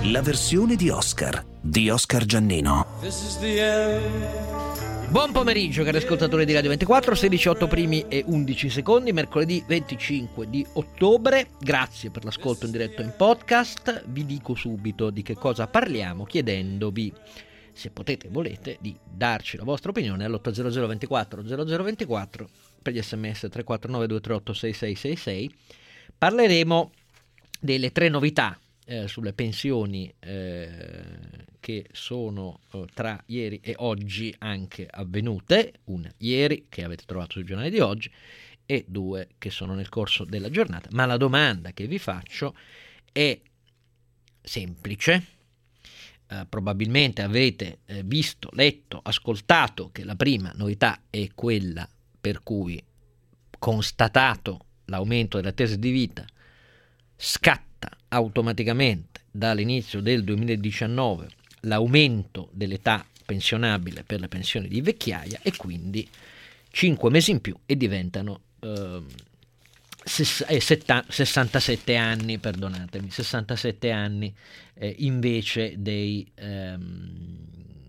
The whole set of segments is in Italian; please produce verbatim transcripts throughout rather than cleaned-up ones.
la versione di Oscar di Oscar Giannino. Buon pomeriggio cari ascoltatori di Radio ventiquattro, sedici otto primi e undici secondi, mercoledì venticinque di ottobre. Grazie per l'ascolto in diretta in podcast. Vi dico subito di che cosa parliamo, chiedendovi, se potete e volete, di darci la vostra opinione all'otto zero zero ventiquattro zero zero ventiquattro, per gli sms tre quattro nove due tre otto sei sei sei sei. Parleremo delle tre novità eh, sulle pensioni eh, che sono eh, tra ieri e oggi anche avvenute, una ieri che avete trovato sul giornale di oggi e due che sono nel corso della giornata. Ma la domanda che vi faccio è semplice. Uh, probabilmente avete eh, visto, letto, ascoltato che la prima novità è quella per cui, constatato l'aumento della tesa di vita, scatta automaticamente dall'inizio del duemiladiciannove l'aumento dell'età pensionabile per le pensioni di vecchiaia e quindi cinque mesi in più e diventano uh, sessantasette anni, perdonatemi, sessantasette anni eh, invece dei ehm,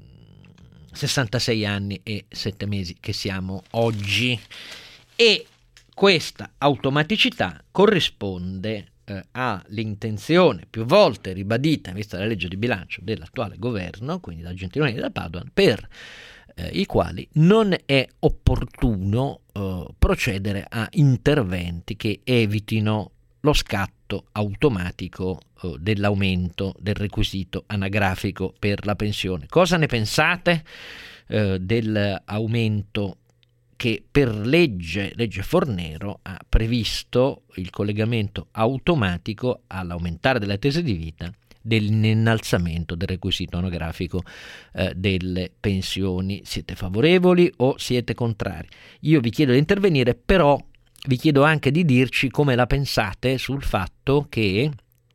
sessantasei anni e sette mesi che siamo oggi. E questa automaticità corrisponde eh, all'intenzione più volte ribadita, vista la legge di bilancio dell'attuale governo, quindi da Gentiloni e da Padoan, per eh, i quali non è opportuno eh, procedere a interventi che evitino lo scatto automatico eh, dell'aumento del requisito anagrafico per la pensione. Cosa ne pensate eh, dell'aumento che per legge, legge Fornero, ha previsto il collegamento automatico all'aumentare della tesa di vita dell'innalzamento del requisito anagrafico eh, delle pensioni? Siete favorevoli o siete contrari? Io vi chiedo di intervenire, però vi chiedo anche di dirci come la pensate sul fatto che,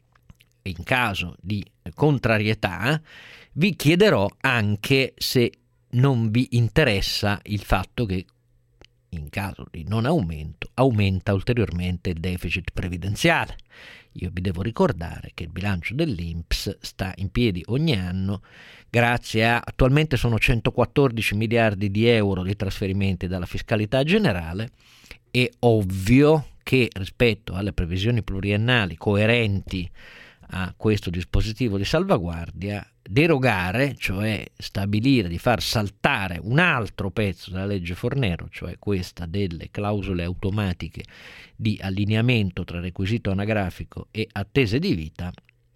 in caso di contrarietà, vi chiederò anche se non vi interessa il fatto che, in caso di non aumento, aumenta ulteriormente il deficit previdenziale. Io vi devo ricordare che il bilancio dell'I N P S sta in piedi ogni anno grazie a, attualmente sono centoquattordici miliardi di euro di trasferimenti dalla fiscalità generale. È ovvio che rispetto alle previsioni pluriennali coerenti a questo dispositivo di salvaguardia, derogare, cioè stabilire di far saltare un altro pezzo della legge Fornero, cioè questa delle clausole automatiche di allineamento tra requisito anagrafico e attese di vita,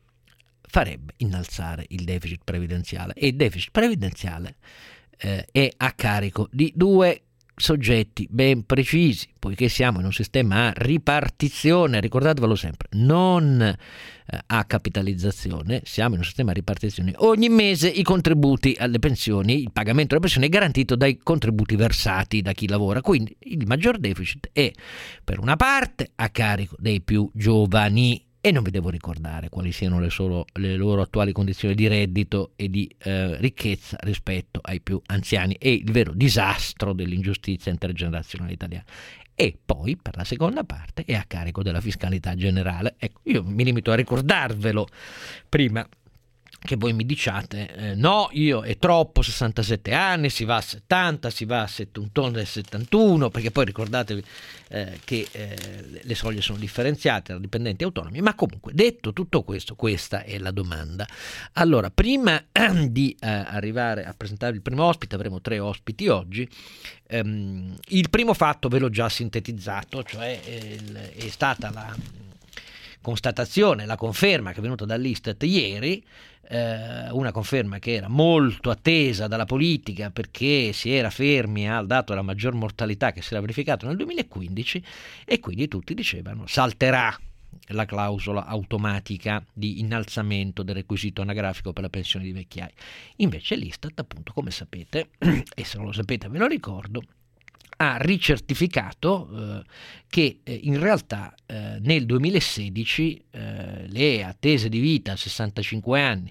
farebbe innalzare il deficit previdenziale, e il deficit previdenziale eh, è a carico di due soggetti ben precisi, poiché siamo in un sistema a ripartizione, ricordatevelo sempre, non eh, a capitalizzazione, siamo in un sistema a ripartizione. Ogni mese i contributi alle pensioni, il pagamento delle pensioni è garantito dai contributi versati da chi lavora, quindi il maggior deficit è per una parte a carico dei più giovani. E non vi devo ricordare quali siano le, solo, le loro attuali condizioni di reddito e di eh, ricchezza rispetto ai più anziani, e il vero disastro dell'ingiustizia intergenerazionale italiana. E poi, per la seconda parte, è a carico della fiscalità generale. Ecco, io mi limito a ricordarvelo prima che voi mi diciate eh, no, io è troppo, sessantasette anni, si va a settanta, si va a settantuno e settantuno, perché poi ricordatevi eh, che eh, le soglie sono differenziate tra dipendenti e autonomi. Ma comunque, detto tutto questo, questa è la domanda. Allora, prima eh, di eh, arrivare a presentare il primo ospite, avremo tre ospiti oggi. Um, il primo fatto ve l'ho già sintetizzato, cioè eh, è stata la constatazione, la conferma che è venuta dall'Istat ieri, eh, una conferma che era molto attesa dalla politica perché si era fermi al dato della maggior mortalità che si era verificato nel duemilaquindici, e quindi tutti dicevano salterà la clausola automatica di innalzamento del requisito anagrafico per la pensione di vecchiaia. Invece l'Istat, appunto, come sapete, e se non lo sapete ve lo ricordo, ha ricertificato eh, che eh, in realtà eh, nel duemilasedici eh, le attese di vita a sessantacinque anni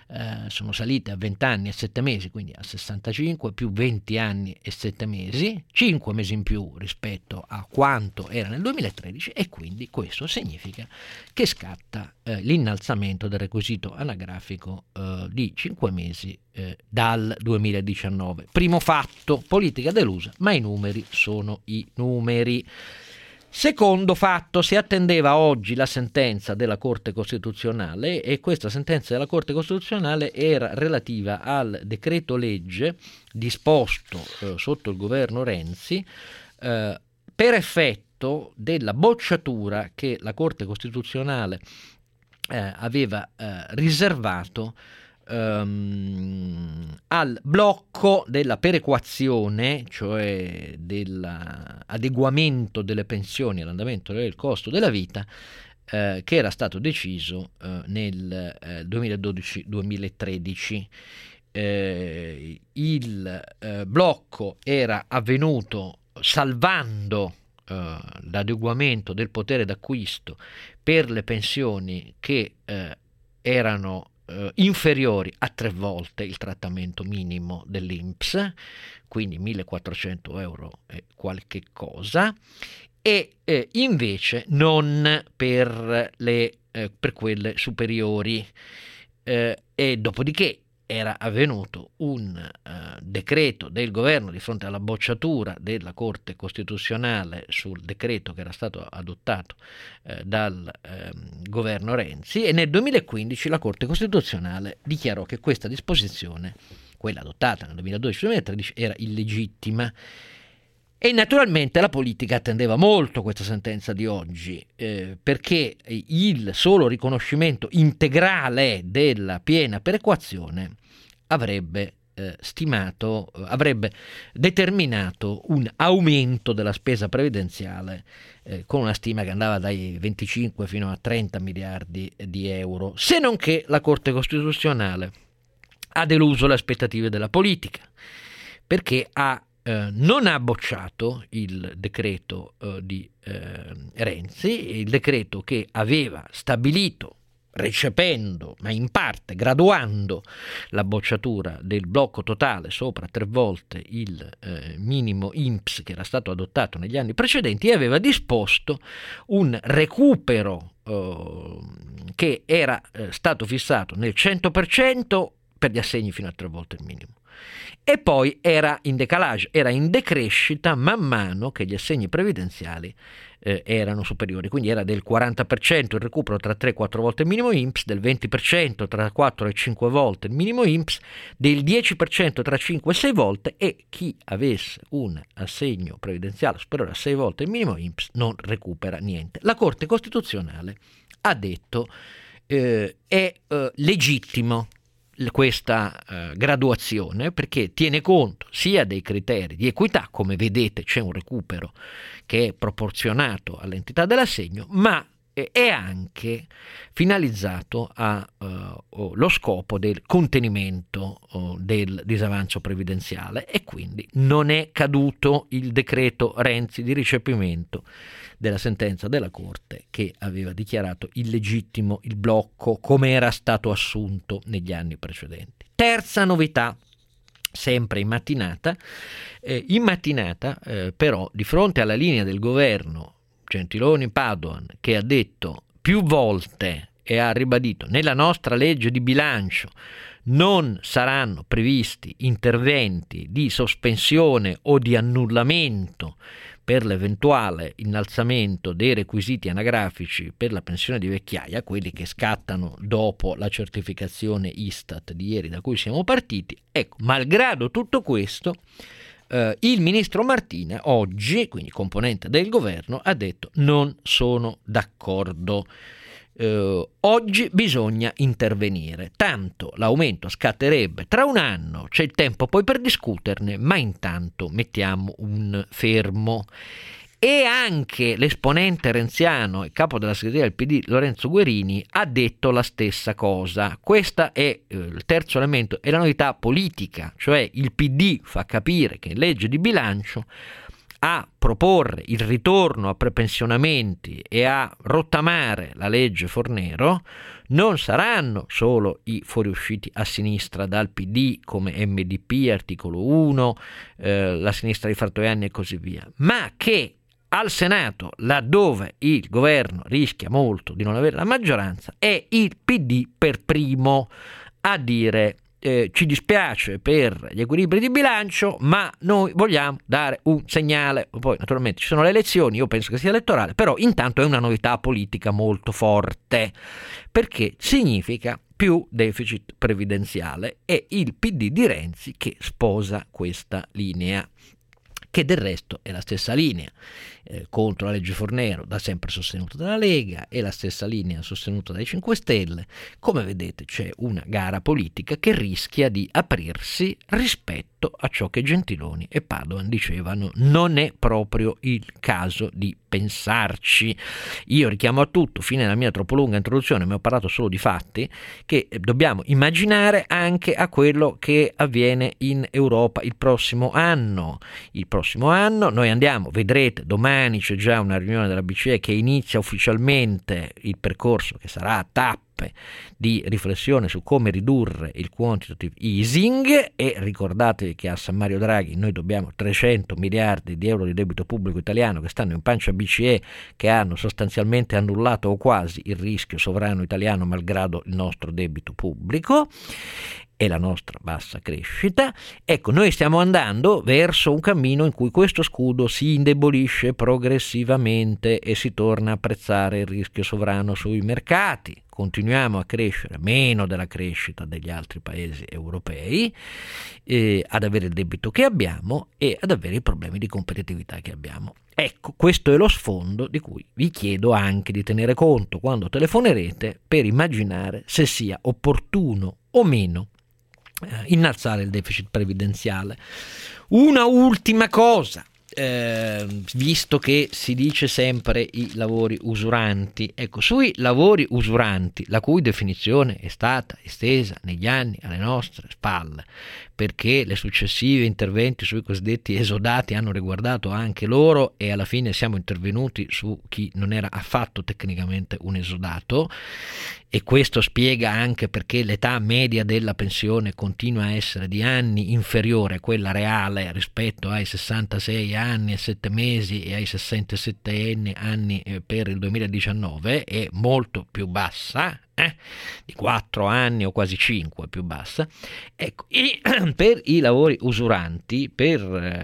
eh, sono salite a venti anni e sette mesi, quindi a sessantacinque più venti anni e sette mesi, cinque mesi in più rispetto a quanto era nel duemilatredici, e quindi questo significa che scatta eh, l'innalzamento del requisito anagrafico eh, di cinque mesi eh, dal duemiladiciannove. Primo fatto, politica delusa, ma i numeri sono i numeri. Secondo fatto, si attendeva oggi la sentenza della Corte Costituzionale, e questa sentenza della Corte Costituzionale era relativa al decreto legge disposto eh, sotto il governo Renzi eh, per effetto della bocciatura che la Corte Costituzionale eh, aveva eh, riservato Um, al blocco della perequazione, cioè dell'adeguamento delle pensioni all'andamento del costo della vita, eh, che era stato deciso eh, nel eh, duemiladodici duemilatredici. Eh, il eh, blocco era avvenuto salvando eh, l'adeguamento del potere d'acquisto per le pensioni che eh, erano Uh, inferiori a tre volte il trattamento minimo dell'I N P S, quindi millequattrocento euro e qualche cosa, e eh, invece non per, le, eh, per quelle superiori. Eh, e dopodiché era avvenuto un uh, decreto del governo di fronte alla bocciatura della Corte Costituzionale sul decreto che era stato adottato uh, dal uh, governo Renzi, e nel duemilaquindici la Corte Costituzionale dichiarò che questa disposizione, quella adottata nel duemiladodici duemilatredici, era illegittima. E naturalmente la politica attendeva molto questa sentenza di oggi, eh, perché il solo riconoscimento integrale della piena perequazione avrebbe eh, stimato, avrebbe determinato un aumento della spesa previdenziale eh, con una stima che andava dai venticinque fino a trenta miliardi di euro, se non che la Corte Costituzionale ha deluso le aspettative della politica, perché ha Eh, non ha bocciato il decreto eh, di eh, Renzi, il decreto che aveva stabilito, recependo, ma in parte graduando la bocciatura del blocco totale sopra tre volte il eh, minimo I N P S che era stato adottato negli anni precedenti, e aveva disposto un recupero eh, che era eh, stato fissato nel cento per cento per gli assegni fino a tre volte il minimo. E poi era in decalage, era in decrescita man mano che gli assegni previdenziali eh, erano superiori, quindi era del quaranta per cento il recupero tra tre e quattro volte il minimo I N P S, del venti per cento tra quattro e cinque volte il minimo I N P S, del dieci per cento tra cinque e sei volte, e chi avesse un assegno previdenziale superiore a sei volte il minimo I N P S non recupera niente. La Corte Costituzionale ha detto eh, è eh, legittimo questa uh, graduazione, perché tiene conto sia dei criteri di equità, come vedete c'è un recupero che è proporzionato all'entità dell'assegno, ma è anche finalizzato allo uh, scopo del contenimento uh, del disavanzo previdenziale, e quindi non è caduto il decreto Renzi di recepimento della sentenza della Corte che aveva dichiarato illegittimo il blocco come era stato assunto negli anni precedenti. Terza novità, sempre in mattinata, eh, in mattinata eh, però di fronte alla linea del governo Gentiloni-Padoan, che ha detto più volte e ha ribadito nella nostra legge di bilancio non saranno previsti interventi di sospensione o di annullamento per l'eventuale innalzamento dei requisiti anagrafici per la pensione di vecchiaia, quelli che scattano dopo la certificazione Istat di ieri da cui siamo partiti. Ecco, malgrado tutto questo, eh, il ministro Martina oggi, quindi componente del governo, ha detto non sono d'accordo. Uh, oggi bisogna intervenire, tanto l'aumento scatterebbe tra un anno, c'è il tempo poi per discuterne, ma intanto mettiamo un fermo. E anche l'esponente renziano e capo della segreteria del P D Lorenzo Guerini ha detto la stessa cosa. Questo è eh, il terzo elemento, è la novità politica, cioè il P D fa capire che in legge di bilancio a proporre il ritorno a prepensionamenti e a rottamare la legge Fornero non saranno solo i fuoriusciti a sinistra dal P D come M D P, articolo uno, eh, la sinistra di Fratoianni e così via, ma che al Senato, laddove il governo rischia molto di non avere la maggioranza, è il P D per primo a dire eh, ci dispiace per gli equilibri di bilancio, ma noi vogliamo dare un segnale. Poi naturalmente ci sono le elezioni, io penso che sia elettorale, però intanto è una novità politica molto forte, perché significa più deficit previdenziale, è il P D di Renzi che sposa questa linea, che del resto è la stessa linea eh, contro la legge Fornero, da sempre sostenuta dalla Lega, e la stessa linea sostenuta dai cinque Stelle. Come vedete c'è una gara politica che rischia di aprirsi rispetto a ciò che Gentiloni e Padoan dicevano. Non è proprio il caso di pensarci. Io richiamo a tutto, fine della mia troppo lunga introduzione, mi ho parlato solo di fatti, che dobbiamo immaginare anche a quello che avviene in Europa il prossimo anno. Il prossimo anno noi andiamo, vedrete, domani c'è già una riunione della B C E che inizia ufficialmente il percorso che sarà a tappe di riflessione su come ridurre il quantitative easing, e ricordatevi che a San Mario Draghi noi dobbiamo trecento miliardi di euro di debito pubblico italiano che stanno in pancia B C E, che hanno sostanzialmente annullato o quasi il rischio sovrano italiano malgrado il nostro debito pubblico e la nostra bassa crescita. Ecco, noi stiamo andando verso un cammino in cui questo scudo si indebolisce progressivamente e si torna a apprezzare il rischio sovrano sui mercati. Continuiamo a crescere meno della crescita degli altri paesi europei, eh, ad avere il debito che abbiamo e ad avere i problemi di competitività che abbiamo. Ecco, questo è lo sfondo di cui vi chiedo anche di tenere conto quando telefonerete, per immaginare se sia opportuno o meno innalzare il deficit previdenziale. Una ultima cosa, eh, visto che si dice sempre i lavori usuranti, ecco, sui lavori usuranti, la cui definizione è stata estesa negli anni alle nostre spalle, perché le successive interventi sui cosiddetti esodati hanno riguardato anche loro, e alla fine siamo intervenuti su chi non era affatto tecnicamente un esodato, e questo spiega anche perché l'età media della pensione continua a essere di anni inferiore a quella reale rispetto ai sessantasei anni e sette mesi e ai sessantasette anni per il duemiladiciannove, è molto più bassa, eh? di quattro anni o quasi cinque più bassa. Ecco, e per i lavori usuranti per,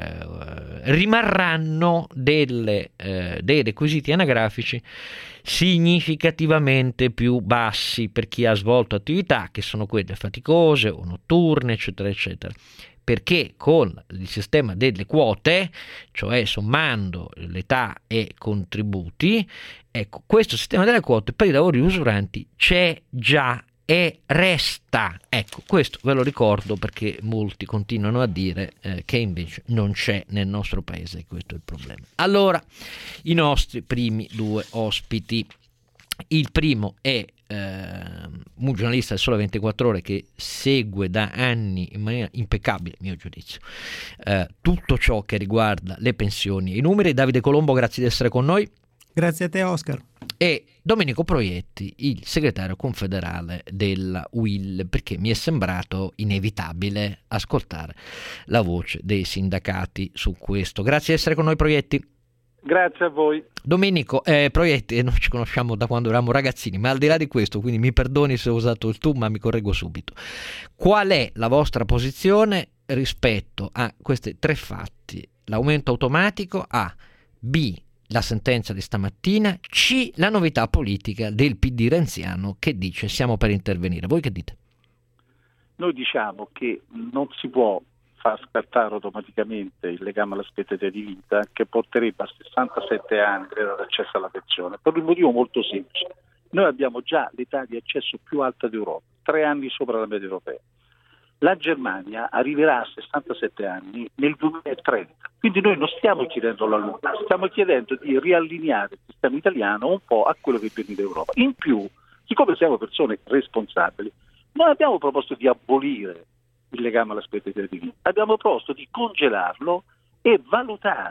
eh, rimarranno delle, eh, dei requisiti anagrafici significativamente più bassi per chi ha svolto attività che sono quelle faticose o notturne, eccetera eccetera, perché con il sistema delle quote, cioè sommando l'età e contributi, ecco, questo sistema delle quote per i lavori usuranti c'è già e resta. Ecco, questo ve lo ricordo perché molti continuano a dire eh, che invece non c'è nel nostro paese, e questo è il problema. Allora, i nostri primi due ospiti. Il primo è eh, un giornalista del Sole ventiquattro Ore che segue da anni in maniera impeccabile, a mio giudizio, eh, tutto ciò che riguarda le pensioni e i numeri. Davide Colombo, grazie di essere con noi. Grazie a te, Oscar. E Domenico Proietti, il segretario confederale della U I L, perché mi è sembrato inevitabile ascoltare la voce dei sindacati su questo. Grazie di essere con noi, Proietti. Grazie a voi. Domenico, eh, Proietti, noi ci conosciamo da quando eravamo ragazzini, ma al di là di questo, quindi mi perdoni se ho usato il tu, ma mi correggo subito. Qual è la vostra posizione rispetto a questi tre fatti? L'aumento automatico, A, B, la sentenza di stamattina, C, la novità politica del P D renziano che dice siamo per intervenire. Voi che dite? Noi diciamo che non si può far scartare automaticamente il legame all'aspettativa di vita, che porterebbe a sessantasette anni l'accesso alla pensione, per un motivo molto semplice. Noi abbiamo già l'età di accesso più alta d'Europa, tre anni sopra la media europea. La Germania arriverà a sessantasette anni nel duemilatrenta, quindi noi non stiamo chiedendo la luna, stiamo chiedendo di riallineare il sistema italiano un po' a quello che viene d'Europa. In più, siccome siamo persone responsabili, non abbiamo proposto di abolire il legame all'aspettativa di vita, abbiamo proposto di congelarlo e valutare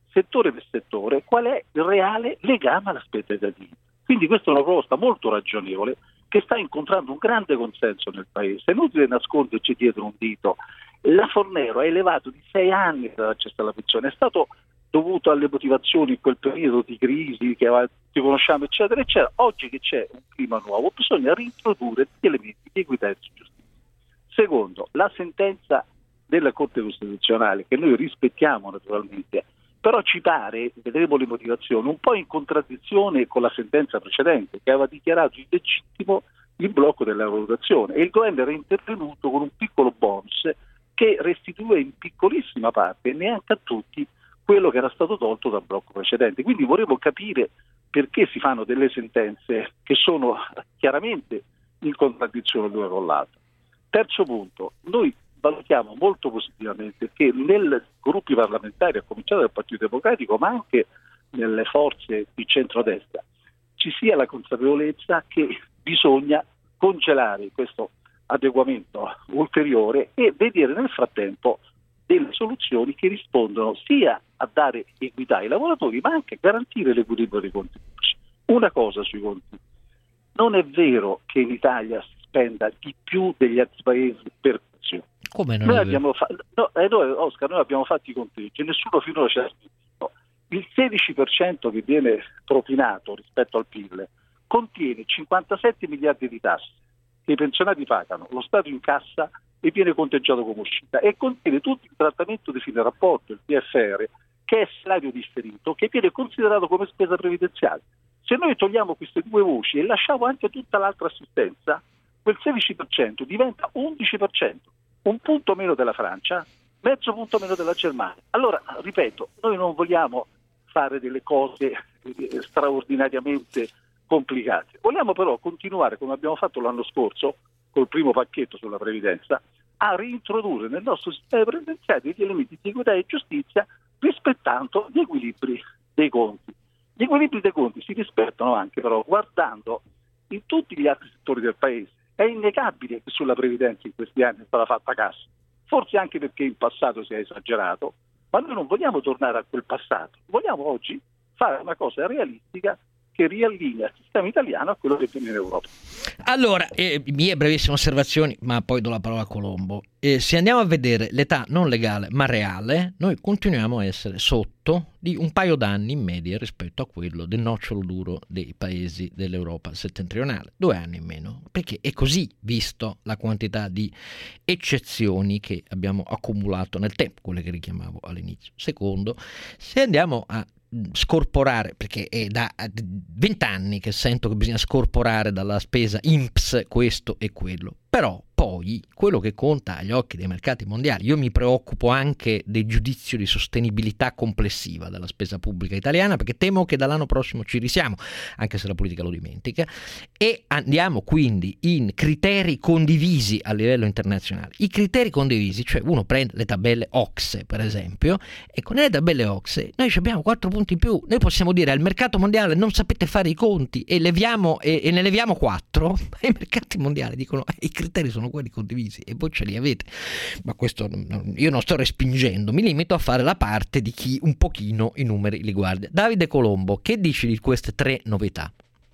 settore per settore, qual è il reale legame all'aspettativa di vita. Quindi questa è una proposta molto ragionevole che sta incontrando un grande consenso nel Paese. È inutile nasconderci dietro un dito. La Fornero ha elevato di sei anni l'accesso alla pensione, è stato dovuto alle motivazioni in quel periodo di crisi che ti conosciamo, eccetera, eccetera. Oggi che c'è un clima nuovo, bisogna reintrodurre degli elementi di equità e di giustizia. Secondo, la sentenza della Corte Costituzionale, che noi rispettiamo naturalmente, però ci pare, vedremo le motivazioni, un po' in contraddizione con la sentenza precedente che aveva dichiarato illegittimo il blocco della valutazione, e il governo era intervenuto con un piccolo bonus che restituiva in piccolissima parte, neanche a tutti, quello che era stato tolto dal blocco precedente. Quindi vorremmo capire perché si fanno delle sentenze che sono chiaramente in contraddizione l'una con l'altra. Terzo punto, noi valutiamo molto positivamente che nei gruppi parlamentari, a cominciare dal Partito Democratico, ma anche nelle forze di centrodestra, ci sia la consapevolezza che bisogna congelare questo adeguamento ulteriore e vedere nel frattempo delle soluzioni che rispondono sia a dare equità ai lavoratori, ma anche a garantire l'equilibrio dei conti pubblici. Una cosa sui conti: non è vero che in Italia si spenda di più degli altri paesi per pensione. Come non noi è abbiamo fa- no, eh, noi, Oscar, noi abbiamo fatto i conteggi, nessuno finora ci ha spinto. Il sedici per cento che viene propinato rispetto al P I L contiene cinquantasette miliardi di tasse che i pensionati pagano, lo Stato incassa e viene conteggiato come uscita, e contiene tutto il trattamento di fine rapporto, il T F R, che è salario differito, che viene considerato come spesa previdenziale. Se noi togliamo queste due voci e lasciamo anche tutta l'altra assistenza, quel sedici per cento diventa undici per cento, un punto meno della Francia, mezzo punto meno della Germania. Allora, ripeto, noi non vogliamo fare delle cose straordinariamente complicate, vogliamo però continuare, come abbiamo fatto l'anno scorso col primo pacchetto sulla previdenza, a reintrodurre nel nostro sistema previdenziale degli elementi di equità e giustizia, rispettando gli equilibri dei conti. Gli equilibri dei conti si rispettano anche però guardando in tutti gli altri settori del Paese. È innegabile che sulla previdenza in questi anni è stata fatta cassa, forse anche perché in passato si è esagerato, ma noi non vogliamo tornare a quel passato, vogliamo oggi fare una cosa realistica che riallinea il sistema italiano a quello che viene in Europa. Allora, eh, mie brevissime osservazioni, ma poi do la parola a Colombo. Eh, se andiamo a vedere l'età non legale ma reale, noi continuiamo a essere sotto di un paio d'anni in media rispetto a quello del nocciolo duro dei paesi dell'Europa settentrionale, due anni in meno, perché è così, visto la quantità di eccezioni che abbiamo accumulato nel tempo, quelle che richiamavo all'inizio. Secondo, se andiamo a scorporare, perché è da vent'anni che sento che bisogna scorporare dalla spesa I N P S questo e quello, però poi quello che conta agli occhi dei mercati mondiali, io mi preoccupo anche del giudizio di sostenibilità complessiva della spesa pubblica italiana, perché temo che dall'anno prossimo ci risiamo, anche se la politica lo dimentica, e andiamo quindi in criteri condivisi a livello internazionale. I criteri condivisi, cioè uno prende le tabelle O C S E per esempio, e con le tabelle O C S E noi abbiamo quattro punti in più, noi possiamo dire al mercato mondiale non sapete fare i conti e leviamo e, e ne leviamo quattro, e i mercati mondiali dicono eh, i criteri sono quelli condivisi e voi ce li avete. Ma questo io non sto respingendo, mi limito a fare la parte di chi un pochino i numeri li guarda. Davide Colombo, che dici di queste tre novità?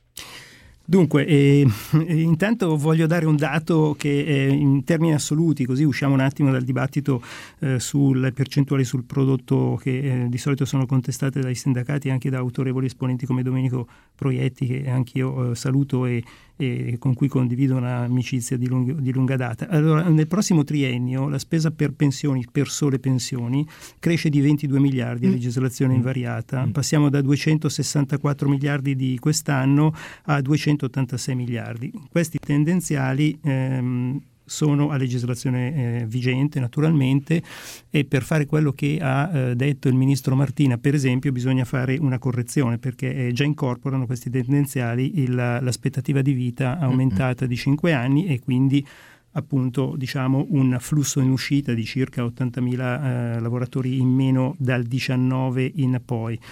Dunque, eh, intanto voglio dare un dato che eh, in termini assoluti, così usciamo un attimo dal dibattito eh, sulle percentuali sul prodotto che eh, di solito sono contestate dai sindacati e anche da autorevoli esponenti come Domenico Proietti, che anch'io eh, saluto e, e con cui condivido un'amicizia di, lung- di lunga data. Allora, nel prossimo triennio la spesa per pensioni, per sole pensioni, cresce di ventidue miliardi a legislazione mm. invariata. Mm. Passiamo da duecentosessantaquattro miliardi di quest'anno a duecentottantasei miliardi. Questi tendenziali ehm, sono a legislazione eh, vigente naturalmente, e per fare quello che ha eh, detto il ministro Martina per esempio bisogna fare una correzione, perché eh, già incorporano questi tendenziali il, l'aspettativa di vita aumentata mm-hmm. di cinque anni e quindi appunto diciamo un flusso in uscita di circa ottantamila eh, lavoratori in meno dal diciannove in poi.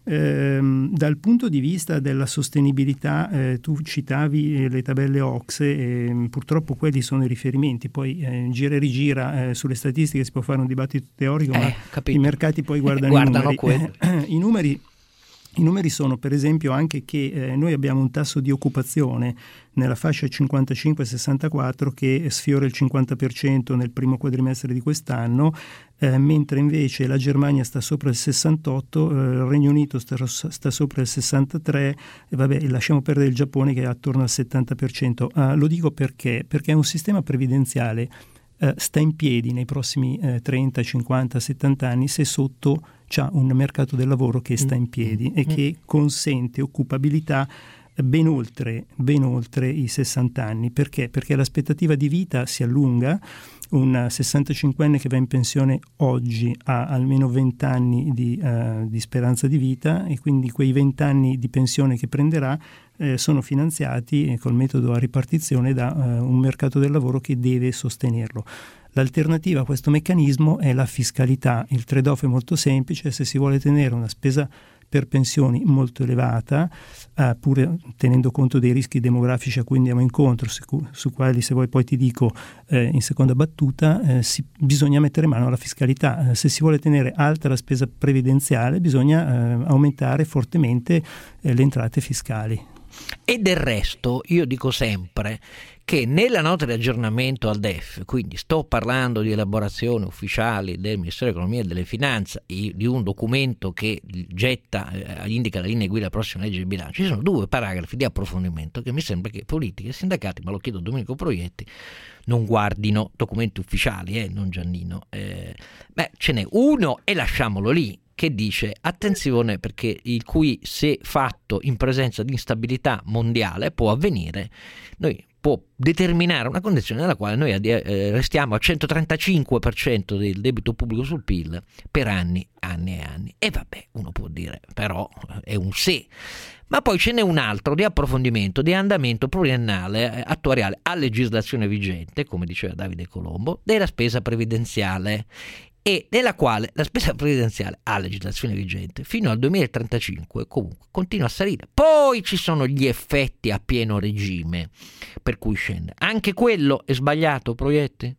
Ehm, dal punto di vista della sostenibilità, eh, tu citavi le tabelle O C S E, e purtroppo quelli sono i riferimenti, poi eh, gira e rigira eh, sulle statistiche si può fare un dibattito teorico, eh, ma capito. I mercati poi guardano, guardano i numeri. I numeri I numeri sono per esempio anche che eh, noi abbiamo un tasso di occupazione nella fascia cinquantacinque sessantaquattro che sfiora il cinquanta per cento nel primo quadrimestre di quest'anno, eh, mentre invece la Germania sta sopra il sessantotto, eh, il Regno Unito sta, sta sopra il sessantatré e vabbè, lasciamo perdere il Giappone che è attorno al settanta per cento. Uh, lo dico perché? Perché è un sistema previdenziale Uh, sta in piedi nei prossimi uh, trenta, cinquanta, settanta anni se sotto c'ha un mercato del lavoro che sta in piedi mm. e che consente occupabilità ben oltre, ben oltre i sessanta anni. Perché? Perché l'aspettativa di vita si allunga. Un sessantacinquenne che va in pensione oggi ha almeno venti anni di, uh, di speranza di vita, e quindi quei venti anni di pensione che prenderà eh, sono finanziati eh, col metodo a ripartizione da uh, un mercato del lavoro che deve sostenerlo. L'alternativa a questo meccanismo è la fiscalità. Il trade-off è molto semplice: se si vuole tenere una spesa per pensioni molto elevata, eh, pur tenendo conto dei rischi demografici a cui andiamo incontro, su, su quali se vuoi poi ti dico eh, in seconda battuta, eh, si, bisogna mettere mano alla fiscalità. Eh, se si vuole tenere alta la spesa previdenziale bisogna eh, aumentare fortemente eh, le entrate fiscali. E del resto io dico sempre che nella nota di aggiornamento al D E F, quindi sto parlando di elaborazioni ufficiali del Ministero dell'Economia e delle Finanze, di un documento che getta, eh, indica la linea guida della prossima legge di bilancio, ci sono due paragrafi di approfondimento che mi sembra che politiche e sindacati, ma lo chiedo a Domenico Proietti, non guardino documenti ufficiali, eh, non Giannino. Eh, beh, ce n'è uno e lasciamolo lì, che dice attenzione perché il cui se fatto in presenza di instabilità mondiale può avvenire, noi può determinare una condizione nella quale noi eh, restiamo al centotrentacinque per cento del debito pubblico sul P I L per anni, anni e anni. E vabbè, uno può dire, però è un se. Ma poi ce n'è un altro di approfondimento, di andamento pluriennale eh, attuariale a legislazione vigente, come diceva Davide Colombo, della spesa previdenziale, e nella quale la spesa previdenziale a legislazione vigente fino al duemilatrentacinque comunque continua a salire. Poi ci sono gli effetti a pieno regime per cui scende. Anche quello è sbagliato, Proietti?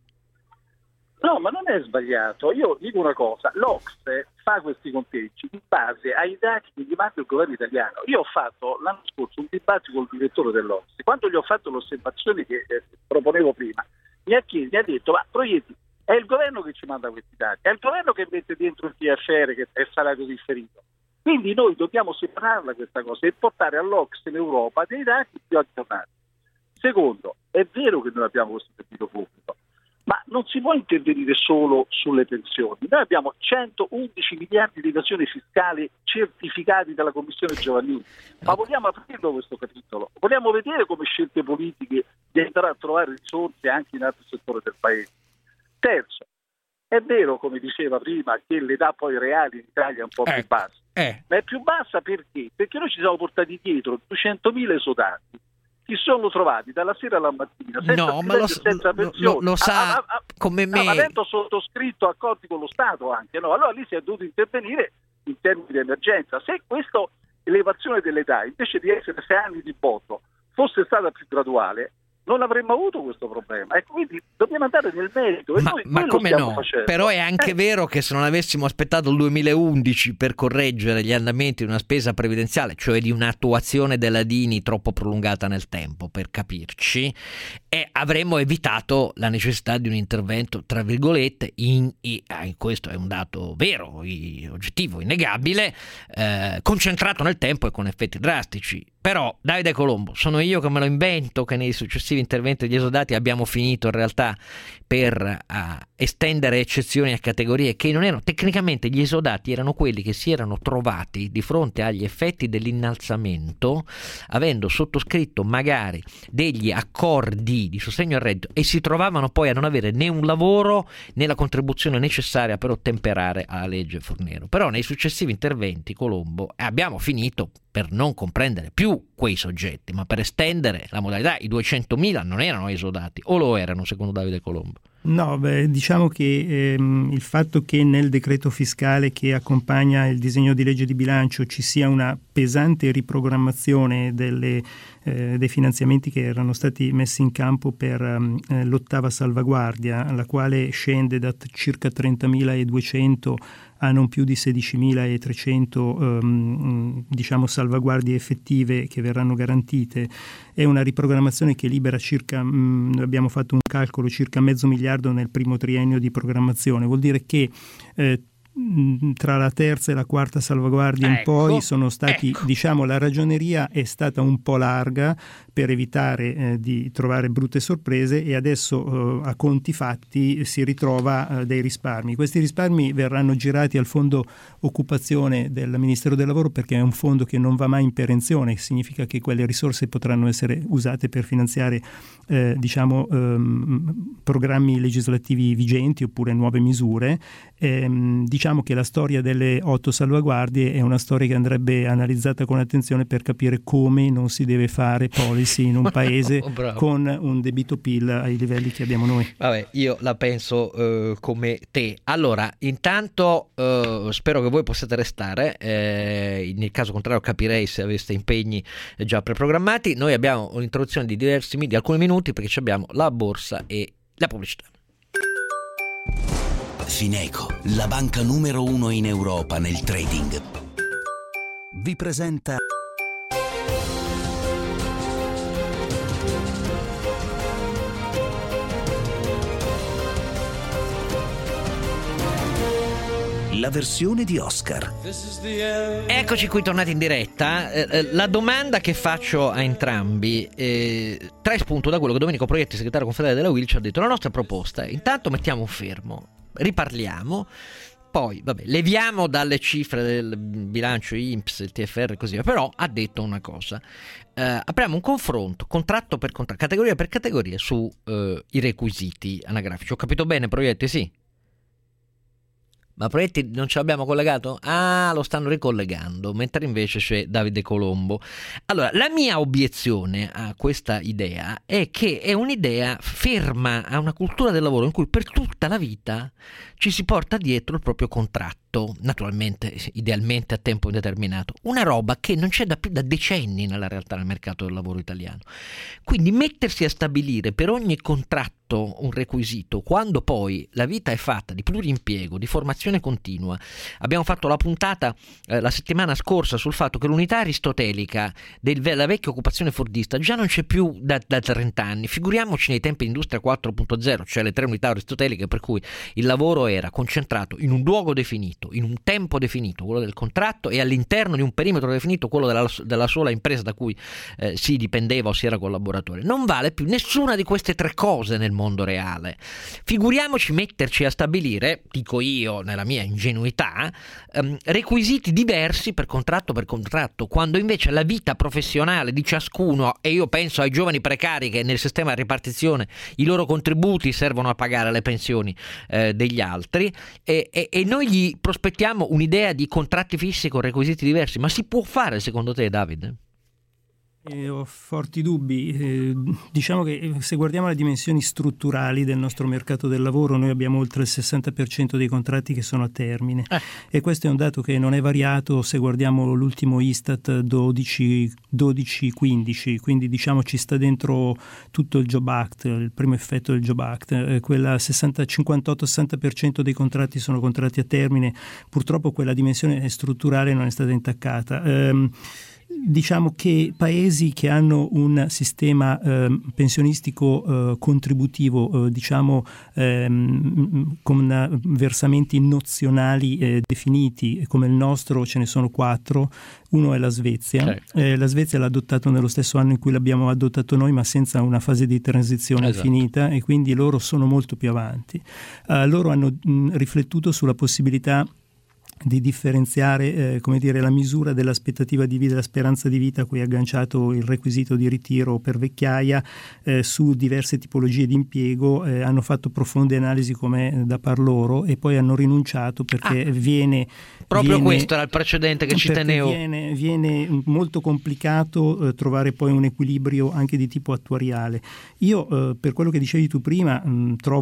No, ma non è sbagliato. Io dico una cosa: l'O C S E fa questi conteggi in base ai dati che gli manda il governo italiano. Io ho fatto l'anno scorso un dibattito con il direttore dell'O C S E. Quando gli ho fatto l'osservazione che eh, proponevo prima, mi ha, chiesto, mi ha detto: ma Proietti, è il governo che ci manda questi dati, è il governo che mette dentro il T F R, che è il salario differito. Quindi noi dobbiamo separarla questa cosa e portare all'O C S E in Europa dei dati più aggiornati. Secondo, è vero che noi abbiamo questo debito pubblico, ma non si può intervenire solo sulle pensioni. Noi abbiamo centoundici miliardi di evasione fiscale certificati dalla Commissione Giovannini, ma vogliamo aprirlo questo capitolo? Vogliamo vedere come scelte politiche di andare a trovare risorse anche in altri settori del Paese? Terzo, è vero, come diceva prima, che l'età poi reale in Italia è un po' eh, più bassa, eh. ma è più bassa perché? Perché noi ci siamo portati dietro duecentomila esodati che sono trovati dalla sera alla mattina senza no, ma lo, senza pensione, lo, lo sa a, a, a, come me, no, avendo sottoscritto accordi con lo Stato anche, no? Allora lì si è dovuto intervenire in termini di emergenza. Se questa elevazione dell'età, invece di essere sei anni di botto, fosse stata più graduale, non avremmo avuto questo problema, e quindi dobbiamo andare nel merito. E ma, noi, ma noi come no? Facendo. Però è anche eh. vero che se non avessimo aspettato il duemilaundici per correggere gli andamenti di una spesa previdenziale, cioè di un'attuazione della Dini troppo prolungata nel tempo, per capirci, e avremmo evitato la necessità di un intervento, tra virgolette, in, in, in questo è un dato vero, oggettivo, innegabile, eh, concentrato nel tempo e con effetti drastici. Però, Davide Colombo, sono io che me lo invento che nei successivi interventi degli esodati abbiamo finito in realtà per uh, estendere eccezioni a categorie che non erano, tecnicamente gli esodati erano quelli che si erano trovati di fronte agli effetti dell'innalzamento, avendo sottoscritto magari degli accordi di sostegno al reddito, e si trovavano poi a non avere né un lavoro né la contribuzione necessaria per ottemperare alla legge Fornero. Però nei successivi interventi, Colombo, abbiamo finito per non comprendere più quei soggetti, ma per estendere la modalità. I duecentomila non erano esodati, o lo erano secondo Davide Colombo? No, beh, diciamo che ehm, il fatto che nel decreto fiscale che accompagna il disegno di legge di bilancio ci sia una pesante riprogrammazione delle, eh, dei finanziamenti che erano stati messi in campo per eh, l'ottava salvaguardia, la quale scende da t- circa trentamiladuecento a non più di sedicimilatrecento ehm, diciamo salvaguardie effettive che verranno garantite. È una riprogrammazione che libera circa, mh, abbiamo fatto un calcolo, circa mezzo miliardo nel primo triennio di programmazione. Vuol dire che eh, tra la terza e la quarta salvaguardia in ecco, poi sono stati, ecco. diciamo, la ragioneria è stata un po' larga per evitare eh, di trovare brutte sorprese, e adesso eh, a conti fatti si ritrova eh, dei risparmi. Questi risparmi verranno girati al fondo occupazione del Ministero del Lavoro, perché è un fondo che non va mai in perenzione, significa che quelle risorse potranno essere usate per finanziare eh, diciamo ehm, programmi legislativi vigenti oppure nuove misure. Ehm, diciamo che la storia delle otto salvaguardie è una storia che andrebbe analizzata con attenzione per capire come non si deve fare policy in un paese oh, con un debito P I L ai livelli che abbiamo noi. Vabbè, io la penso uh, come te. Allora, intanto uh, spero che voi possiate restare, eh, nel caso contrario capirei se aveste impegni già preprogrammati. Noi abbiamo un'introduzione di diversi di alcuni minuti, perché abbiamo la borsa e la pubblicità. Fineco, la banca numero uno in Europa nel trading, vi presenta la versione di Oscar. Eccoci qui tornati in diretta. Eh, la domanda che faccio a entrambi eh, trae spunto da quello che Domenico Proietti, segretario confederale della U I L, ci ha detto. La nostra proposta è: intanto mettiamo un fermo, riparliamo, poi vabbè, leviamo dalle cifre del bilancio I N P S, il T F R e così via, però ha detto una cosa: eh, apriamo un confronto contratto per contratto, categoria per categoria, su eh, i requisiti anagrafici. Ho capito bene, Proietti? Sì. Ma Proietti non ce l'abbiamo collegato? Ah, lo stanno ricollegando, mentre invece c'è Davide Colombo. Allora, la mia obiezione a questa idea è che è un'idea ferma a una cultura del lavoro in cui per tutta la vita ci si porta dietro il proprio contratto, naturalmente, idealmente a tempo indeterminato, una roba che non c'è da più da decenni nella realtà del mercato del lavoro italiano. Quindi mettersi a stabilire per ogni contratto un requisito, quando poi la vita è fatta di plurimpiego, di formazione continua. Abbiamo fatto la puntata eh, la settimana scorsa sul fatto che l'unità aristotelica della vecchia occupazione fordista già non c'è più da, da trenta anni, figuriamoci nei tempi di industria quattro punto zero, cioè le tre unità aristoteliche, per cui il lavoro era concentrato in un luogo definito, in un tempo definito, quello del contratto, e all'interno di un perimetro definito, quello della, della sola impresa da cui eh, si dipendeva o si era collaboratore. Non vale più nessuna di queste tre cose nel mondo reale. Figuriamoci metterci a stabilire, dico io nella mia ingenuità, ehm, requisiti diversi per contratto per contratto, quando invece la vita professionale di ciascuno, e io penso ai giovani precari che nel sistema di ripartizione i loro contributi servono a pagare le pensioni eh, degli altri, e, e, e noi gli prospettiamo un'idea di contratti fissi con requisiti diversi. Ma si può fare, secondo te, Davide? Eh, ho forti dubbi. Eh, diciamo che se guardiamo le dimensioni strutturali del nostro mercato del lavoro, noi abbiamo oltre il sessanta per cento dei contratti che sono a termine, eh. e questo è un dato che non è variato se guardiamo l'ultimo Istat dodici quindici, quindi diciamo ci sta dentro tutto il Job Act, il primo effetto del Job Act. Eh, quella cinquantotto sessanta per cento dei contratti sono contratti a termine. Purtroppo quella dimensione strutturale non è stata intaccata. Eh, Diciamo che paesi che hanno un sistema eh, pensionistico eh, contributivo, eh, diciamo ehm, con versamenti nozionali eh, definiti, come il nostro, ce ne sono quattro. Uno è la Svezia. Certo. Eh, la Svezia l'ha adottato nello stesso anno in cui l'abbiamo adottato noi, ma senza una fase di transizione esatto. finita, e quindi loro sono molto più avanti. Uh, loro hanno mh, riflettuto sulla possibilità di differenziare eh, come dire, la misura dell'aspettativa di vita, della speranza di vita, a cui è agganciato il requisito di ritiro per vecchiaia, eh, su diverse tipologie di impiego. Eh, hanno fatto profonde analisi, come da par loro, e poi hanno rinunciato perché ah, viene proprio viene, questo era il precedente che ci tenevo. Viene, viene molto complicato eh, trovare poi un equilibrio anche di tipo attuariale. Io eh, per quello che dicevi tu prima mh, trovo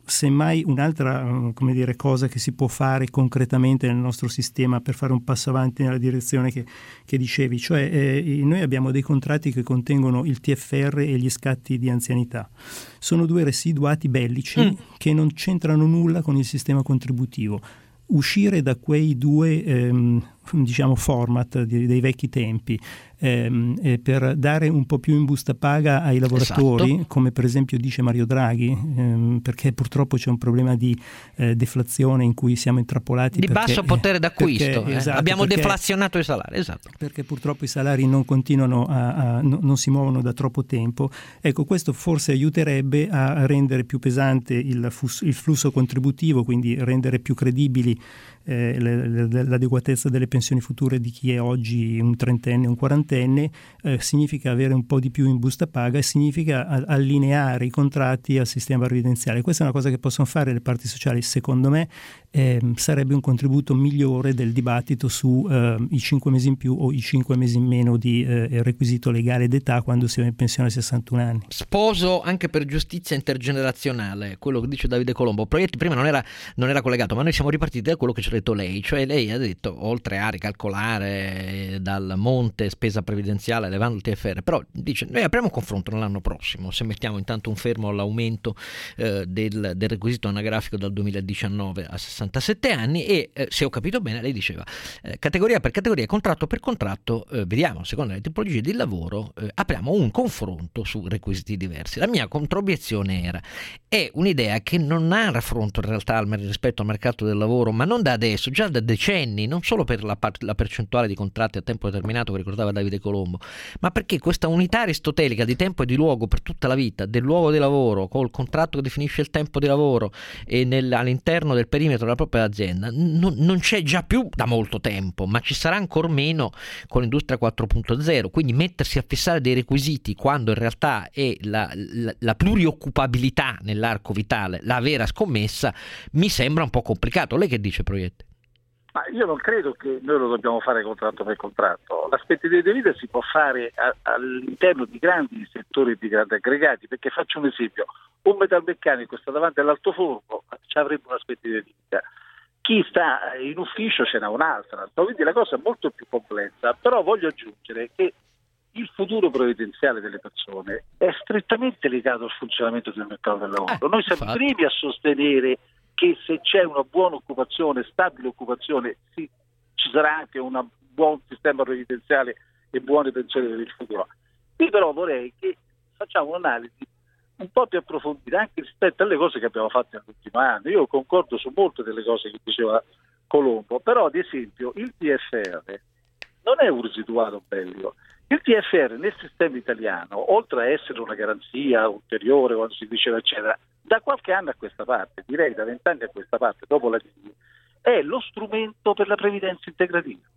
semmai un'altra come dire, cosa che si può fare concretamente nel nostro sistema per fare un passo avanti nella direzione che, che dicevi, cioè eh, noi abbiamo dei contratti che contengono il T F R e gli scatti di anzianità. Sono due residuati bellici mm. che non c'entrano nulla con il sistema contributivo. Uscire da quei due ehm, diciamo format di, dei vecchi tempi ehm, eh, per dare un po' più in busta paga ai lavoratori, esatto. come per esempio dice Mario Draghi, ehm, perché purtroppo c'è un problema di eh, deflazione in cui siamo intrappolati di perché, basso potere d'acquisto, perché, eh. esatto, abbiamo perché, deflazionato i salari, esatto. perché purtroppo i salari non continuano a, a no, non si muovono da troppo tempo. Ecco, questo forse aiuterebbe a rendere più pesante il, fus, il flusso contributivo, quindi rendere più credibili Eh, le, le, l'adeguatezza delle pensioni future di chi è oggi un trentenne, un quarantenne, eh, significa avere un po' di più in busta paga e significa a, allineare i contratti al sistema previdenziale. Questa è una cosa che possono fare le parti sociali, secondo me eh, sarebbe un contributo migliore del dibattito su eh, i cinque mesi in più o i cinque mesi in meno di eh, requisito legale d'età quando si va in pensione a sessantuno anni. Sposo anche per giustizia intergenerazionale quello che dice Davide Colombo. Proietti prima non era, non era collegato, ma noi siamo ripartiti da quello che ci ha detto lei, cioè lei ha detto oltre a ricalcolare dal monte spesa previdenziale elevando il T F R, però dice noi apriamo un confronto nell'anno prossimo se mettiamo intanto un fermo all'aumento eh, del, del requisito anagrafico dal duemiladiciannove a sessantasette anni e eh, se ho capito bene lei diceva eh, categoria per categoria, contratto per contratto, eh, vediamo secondo le tipologie di lavoro, eh, apriamo un confronto su requisiti diversi. La mia controobiezione era è un'idea che non ha raffronto in realtà al, rispetto al mercato del lavoro, ma non da adesso, già da decenni, non solo per la, la percentuale di contratti a tempo determinato che ricordava Davide Colombo, ma perché questa unità aristotelica di tempo e di luogo per tutta la vita, del luogo di lavoro, col contratto che definisce il tempo di lavoro e nel, all'interno del perimetro della propria azienda, non, non c'è già più da molto tempo, ma ci sarà ancor meno con l'industria quattro punto zero, quindi mettersi a fissare dei requisiti quando in realtà è la, la, la plurioccupabilità nell'arco vitale la vera scommessa mi sembra un po' complicato. Lei che dice, Proietti? Ma io non credo che noi lo dobbiamo fare contratto per contratto. L'aspettativa di vita si può fare a, all'interno di grandi settori, di grandi aggregati, perché faccio un esempio: un metalmeccanico sta davanti all'altoforno, ci avrebbe un'aspettativa di vita, chi sta in ufficio ce n'ha un'altra, quindi la cosa è molto più complessa. Però voglio aggiungere che il futuro previdenziale delle persone è strettamente legato al funzionamento del mercato del lavoro. Eh, Noi siamo i primi a sostenere che se c'è una buona occupazione, stabile occupazione, sì, ci sarà anche un buon sistema previdenziale e buone pensioni per il futuro. Qui però vorrei che facciamo un'analisi un po' più approfondita anche rispetto alle cose che abbiamo fatto nell'ultimo anno. Io concordo su molte delle cose che diceva Colombo, però ad esempio il T F R non è un residuato bellico. Il T F R nel sistema italiano, oltre a essere una garanzia ulteriore, quando si diceva eccetera, da qualche anno a questa parte, direi da vent'anni a questa parte, dopo la crisi, è lo strumento per la previdenza integrativa.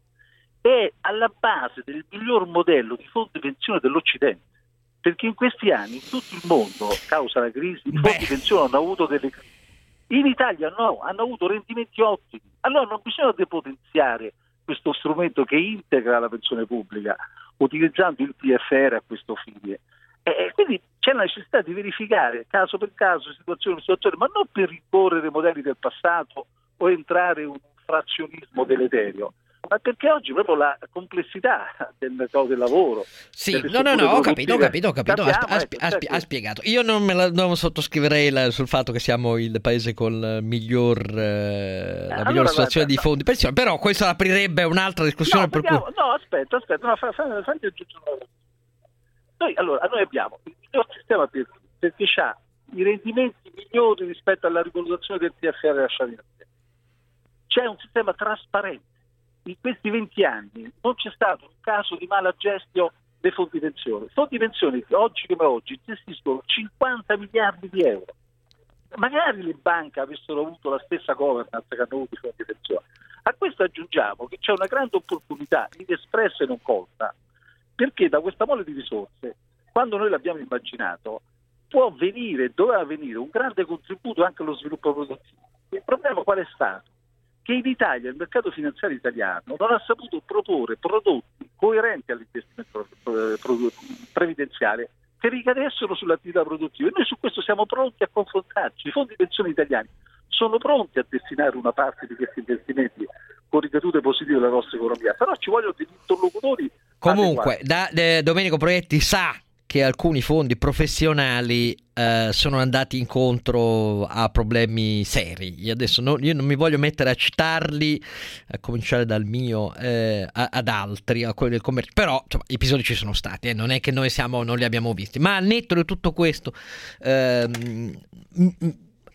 È alla base del miglior modello di fondi pensione dell'Occidente, perché in questi anni in tutto il mondo, causa la crisi, i fondi pensione hanno avuto delle crisi. In Italia no, hanno avuto rendimenti ottimi. Allora non bisogna depotenziare questo strumento che integra la pensione pubblica, utilizzando il T F R a questo fine. E quindi c'è la necessità di verificare caso per caso, situazione per situazione, ma non per ricorrere modelli del passato o entrare in un frazionismo deleterio, ma perché oggi proprio la complessità del mercato del lavoro. Sì, no, no, no, ho capito, ho capito, ho capito, ha, ha, ha, ha spiegato. Io non me la non sottoscriverei la, sul fatto che siamo il paese con il miglior, eh, la allora, miglior situazione guarda, di fondi pensione, però questo aprirebbe un'altra discussione. No, per vediamo, cui... no aspetta, aspetta, no, fa, fa, fa, fa, fa, Noi, allora, noi abbiamo il miglior sistema perché, perché ha i rendimenti migliori rispetto alla rivalutazione del T F R lasciati da sé. C'è un sistema trasparente. In questi venti anni non c'è stato un caso di mala gestione dei fondi pensione. Fondi pensione che oggi come oggi gestiscono cinquanta miliardi di euro. Magari le banche avessero avuto la stessa governance che hanno avuto i fondi pensione. A questo aggiungiamo che c'è una grande opportunità inespressa e non colta, perché da questa mole di risorse, quando noi l'abbiamo immaginato, può venire, doveva venire un grande contributo anche allo sviluppo produttivo. Il problema qual è stato? Che in Italia il mercato finanziario italiano non ha saputo proporre prodotti coerenti all'investimento previdenziale che ricadessero sull'attività produttiva. E noi su questo siamo pronti a confrontarci. I fondi pensione italiani sono pronti a destinare una parte di questi investimenti con ricadute positive della nostra economia, però ci vogliono degli interlocutori. Comunque, da, de, Domenico Proietti sa che alcuni fondi professionali eh, sono andati incontro a problemi seri. Io adesso no, io non mi voglio mettere a citarli, a cominciare dal mio eh, a, ad altri, a quelli del commercio, però insomma, episodi ci sono stati, eh, non è che noi siamo, non li abbiamo visti, ma al netto di tutto questo ehm, m- m-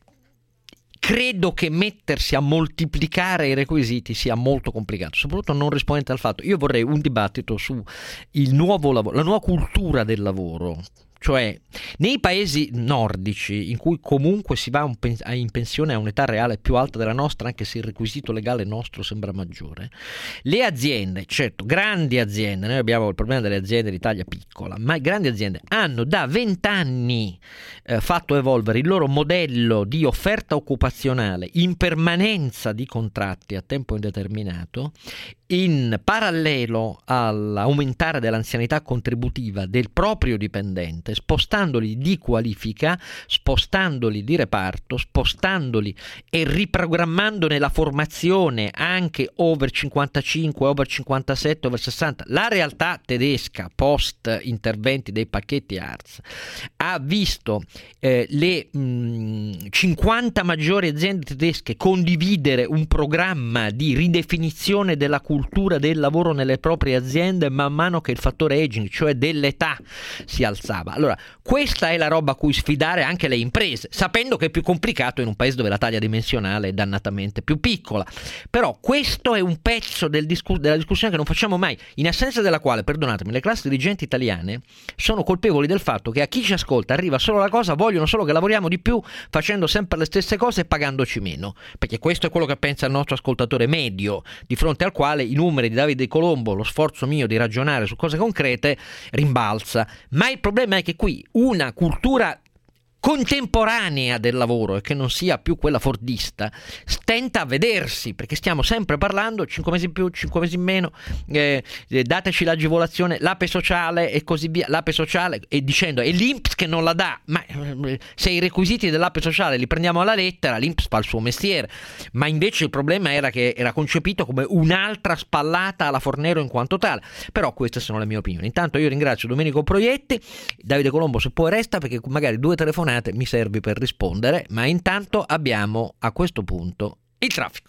credo che mettersi a moltiplicare i requisiti sia molto complicato, soprattutto non rispondente al fatto. Io vorrei un dibattito su il nuovo lavoro, la nuova cultura del lavoro. Cioè, nei paesi nordici, in cui comunque si va in pensione a un'età reale più alta della nostra, anche se il requisito legale nostro sembra maggiore, le aziende, certo, grandi aziende, noi abbiamo il problema delle aziende d'Italia piccola, ma grandi aziende hanno da vent'anni eh, fatto evolvere il loro modello di offerta occupazionale in permanenza di contratti a tempo indeterminato, in parallelo all'aumentare dell'anzianità contributiva del proprio dipendente, spostandoli di qualifica, spostandoli di reparto, spostandoli e riprogrammandone la formazione anche over cinquantacinque, over cinquantasette, over sessanta. La realtà tedesca post interventi dei pacchetti A R S ha visto eh, le mh, cinquanta maggiori aziende tedesche condividere un programma di ridefinizione della cultura del lavoro nelle proprie aziende man mano che il fattore aging, cioè dell'età, si alzava. Allora, questa è la roba a cui sfidare anche le imprese, sapendo che è più complicato in un paese dove la taglia dimensionale è dannatamente più piccola. Però questo è un pezzo del discus- della discussione che non facciamo mai, in assenza della quale, perdonatemi, le classi dirigenti italiane sono colpevoli del fatto che a chi ci ascolta arriva solo la cosa, vogliono solo che lavoriamo di più facendo sempre le stesse cose e pagandoci meno, perché questo è quello che pensa il nostro ascoltatore medio, di fronte al quale i numeri di Davide Colombo, lo sforzo mio di ragionare su cose concrete rimbalza. Ma il problema è che qui una cultura contemporanea del lavoro e che non sia più quella fordista stenta a vedersi, perché stiamo sempre parlando cinque mesi in più, cinque mesi in meno, eh, dateci l'agevolazione, l'A P E sociale e così via, l'A P E sociale, e dicendo è l'I N P S che non la dà, ma eh, se i requisiti dell'A P E sociale li prendiamo alla lettera, l'I N P S fa il suo mestiere. Ma invece il problema era che era concepito come un'altra spallata alla Fornero in quanto tale. Però queste sono le mie opinioni. Intanto io ringrazio Domenico Proietti, Davide Colombo se poi resta, perché magari due telefonate mi servi per rispondere, ma intanto abbiamo a questo punto il traffico.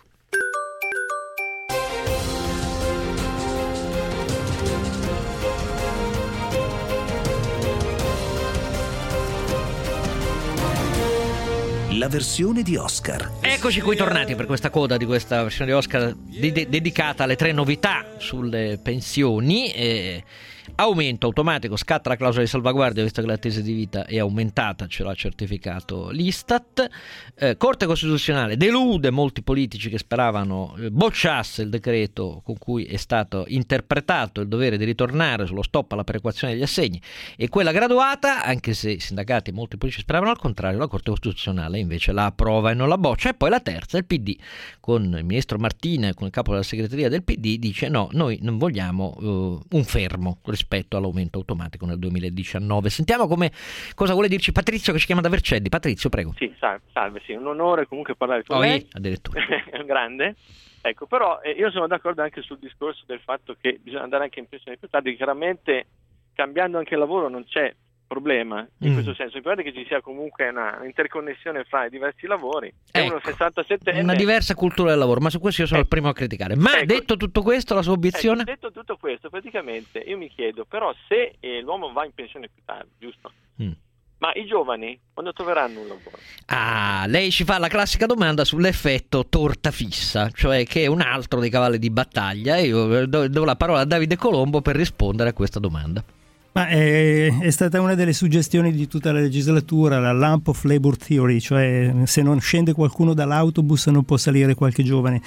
La versione di Oscar. Eccoci qui tornati per questa coda di questa versione di Oscar de- de- dedicata alle tre novità sulle pensioni. E aumento automatico, scatta la clausola di salvaguardia visto che l'attesa di vita è aumentata, ce l'ha certificato l'Istat. eh, Corte Costituzionale delude molti politici che speravano eh, bocciasse il decreto con cui è stato interpretato il dovere di ritornare sullo stop alla perequazione degli assegni e quella graduata, anche se i sindacati e molti politici speravano al contrario. La Corte Costituzionale invece la approva e non la boccia. E poi la terza, il P D con il ministro Martina e con il capo della segreteria del P D dice no, noi non vogliamo uh, un fermo rispetto all'aumento automatico nel duemiladiciannove. Sentiamo come, cosa vuole dirci Patrizio, che ci chiama da Vercelli. Patrizio, prego. Sì, salve, salve sì, un onore comunque parlare con oh, lei. Addirittura. Grande. Ecco, però eh, io sono d'accordo anche sul discorso del fatto che bisogna andare anche in pensione più tardi. Chiaramente cambiando anche il lavoro non c'è problema in mm. questo senso. L'importante è che ci sia comunque una interconnessione fra i diversi lavori. È ecco, uno sessantasettenne, una diversa cultura del lavoro, ma su questo io sono ecco. il primo a criticare. Ma ecco. detto tutto questo, la sua obiezione? Ecco, detto tutto questo, praticamente io mi chiedo, però se eh, l'uomo va in pensione più tardi, giusto? Mm. Ma i giovani quando troveranno un lavoro? Ah, lei ci fa la classica domanda sull'effetto torta fissa, cioè che è un altro dei cavalli di battaglia. Io do, do la parola a Davide Colombo per rispondere a questa domanda. Ma è, è stata una delle suggestioni di tutta la legislatura, la Lamp of Labor Theory, cioè se non scende qualcuno dall'autobus non può salire qualche giovane.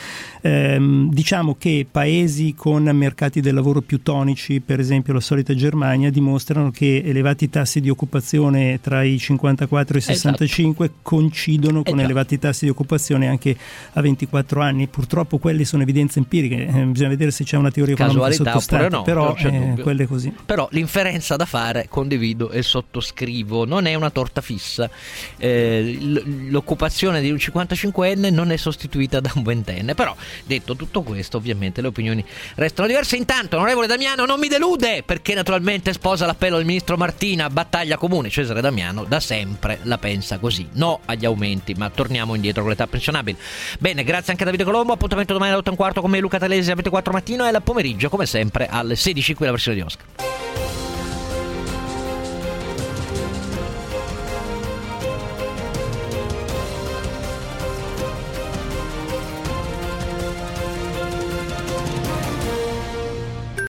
Ehm, diciamo che paesi con mercati del lavoro più tonici, per esempio la solita Germania, dimostrano che elevati tassi di occupazione tra i cinquantaquattro e i sessantacinque esatto. coincidono con esatto. elevati tassi di occupazione anche a ventiquattro anni. Purtroppo quelle sono evidenze empiriche, eh, bisogna vedere se c'è una teoria economica sottostante, no, però eh, quelle così. Però l'inferenza differenza da fare, condivido e sottoscrivo. Non è una torta fissa. Eh, l'occupazione di un cinquantacinquenne non è sostituita da un ventenne. Però, detto tutto questo, ovviamente le opinioni restano diverse. Intanto, onorevole Damiano non mi delude, perché naturalmente sposa l'appello del ministro Martina, battaglia comune. Cesare Damiano da sempre la pensa così. No agli aumenti, ma torniamo indietro con l'età pensionabile. Bene, grazie anche a Davide Colombo. Appuntamento domani alle otto e un quarto con me, Luca Talesi, alle ventiquattro mattino, e al pomeriggio come sempre alle sedici qui la versione di Oscar.